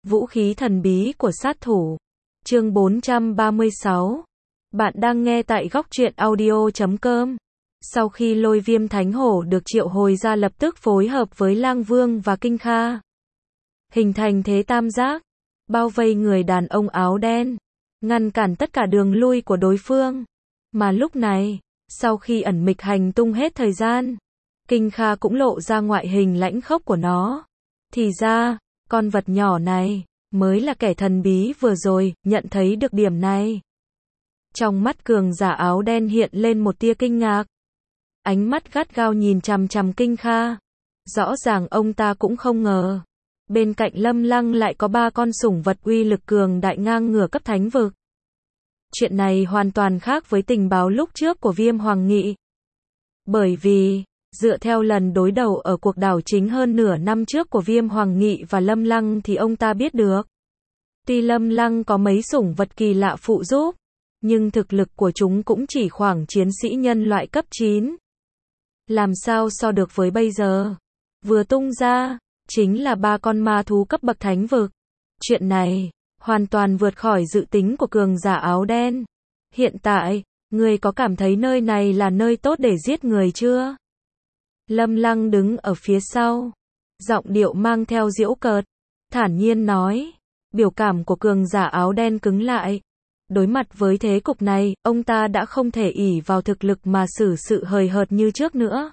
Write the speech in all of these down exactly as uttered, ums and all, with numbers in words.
Vũ khí thần bí của sát thủ. Chương bốn trăm ba mươi sáu. Bạn đang nghe tại góc truyện audio chấm com. Sau khi Lôi Viêm Thánh Hổ được triệu hồi ra, lập tức phối hợp với Lang Vương và Kinh Kha, hình thành thế tam giác, bao vây người đàn ông áo đen, ngăn cản tất cả đường lui của đối phương. Mà lúc này, sau khi ẩn mịch hành tung hết thời gian, Kinh Kha cũng lộ ra ngoại hình lãnh khốc của nó. Thì ra, con vật nhỏ này mới là kẻ thần bí vừa rồi. Nhận thấy được điểm này, trong mắt cường giả áo đen hiện lên một tia kinh ngạc. Ánh mắt gắt gao nhìn chằm chằm Kinh Kha. Rõ ràng ông ta cũng không ngờ, bên cạnh Lâm Lăng lại có ba con sủng vật uy lực cường đại ngang ngửa cấp thánh vực. Chuyện này hoàn toàn khác với tình báo lúc trước của Viêm Hoàng Nghị. Bởi vì, dựa theo lần đối đầu ở cuộc đảo chính hơn nửa năm trước của Viêm Hoàng Nghị và Lâm Lăng thì ông ta biết được, tuy Lâm Lăng có mấy sủng vật kỳ lạ phụ giúp, nhưng thực lực của chúng cũng chỉ khoảng chiến sĩ nhân loại cấp chín. Làm sao so được với bây giờ? Vừa tung ra, chính là ba con ma thú cấp bậc thánh vực. Chuyện này, hoàn toàn vượt khỏi dự tính của cường giả áo đen. Hiện tại, người có cảm thấy nơi này là nơi tốt để giết người chưa? Lâm Lăng đứng ở phía sau, giọng điệu mang theo giễu cợt, thản nhiên nói. Biểu cảm của cường giả áo đen cứng lại. Đối mặt với thế cục này, ông ta đã không thể ỷ vào thực lực mà xử sự hời hợt như trước nữa.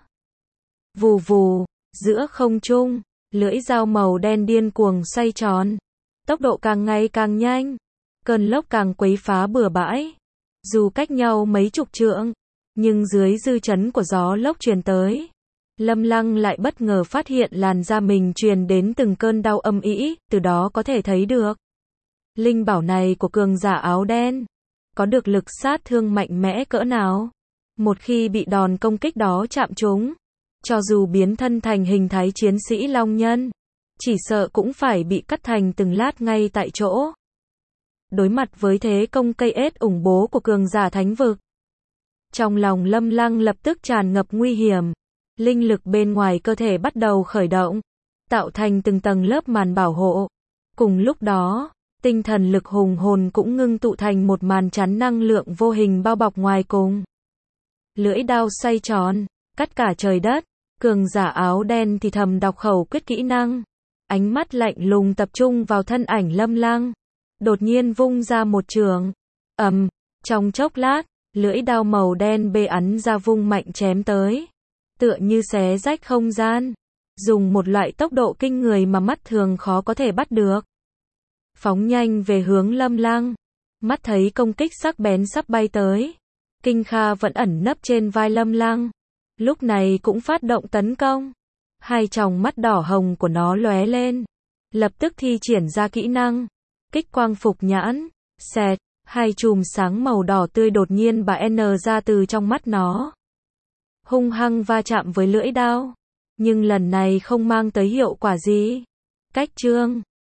Vù vù, giữa không trung, lưỡi dao màu đen điên cuồng xoay tròn, tốc độ càng ngày càng nhanh, cơn lốc càng quấy phá bừa bãi. Dù cách nhau mấy chục trượng, nhưng dưới dư chấn của gió lốc truyền tới, Lâm Lăng lại bất ngờ phát hiện làn da mình truyền đến từng cơn đau âm ỉ. Từ đó có thể thấy được, linh bảo này của cường giả áo đen có được lực sát thương mạnh mẽ cỡ nào. Một khi bị đòn công kích đó chạm trúng, cho dù biến thân thành hình thái chiến sĩ long nhân, chỉ sợ cũng phải bị cắt thành từng lát ngay tại chỗ. Đối mặt với thế công cây ết ủng bố của cường giả thánh vực, trong lòng Lâm Lăng lập tức tràn ngập nguy hiểm. Linh lực bên ngoài cơ thể bắt đầu khởi động, tạo thành từng tầng lớp màn bảo hộ. Cùng lúc đó, tinh thần lực hùng hồn cũng ngưng tụ thành một màn chắn năng lượng vô hình bao bọc ngoài cùng. Lưỡi đao xoay tròn, cắt cả trời đất. Cường giả áo đen thì thầm đọc khẩu quyết kỹ năng, ánh mắt lạnh lùng tập trung vào thân ảnh Lâm Lăng. Đột nhiên vung ra một trường, ầm, trong chốc lát, lưỡi đao màu đen bê ắn ra vung mạnh chém tới, tựa như xé rách không gian, dùng một loại tốc độ kinh người mà mắt thường khó có thể bắt được. Phóng nhanh về hướng Lâm Lăng, mắt thấy công kích sắc bén sắp bay tới, Kinh Kha vẫn ẩn nấp trên vai Lâm Lăng, lúc này cũng phát động tấn công. Hai tròng mắt đỏ hồng của nó lóe lên, lập tức thi triển ra kỹ năng kích quang phục nhãn. Xẹt, hai chùm sáng màu đỏ tươi đột nhiên bả n ra từ trong mắt nó, hung hăng va chạm với lưỡi đao, nhưng lần này không mang tới hiệu quả gì. Cách chương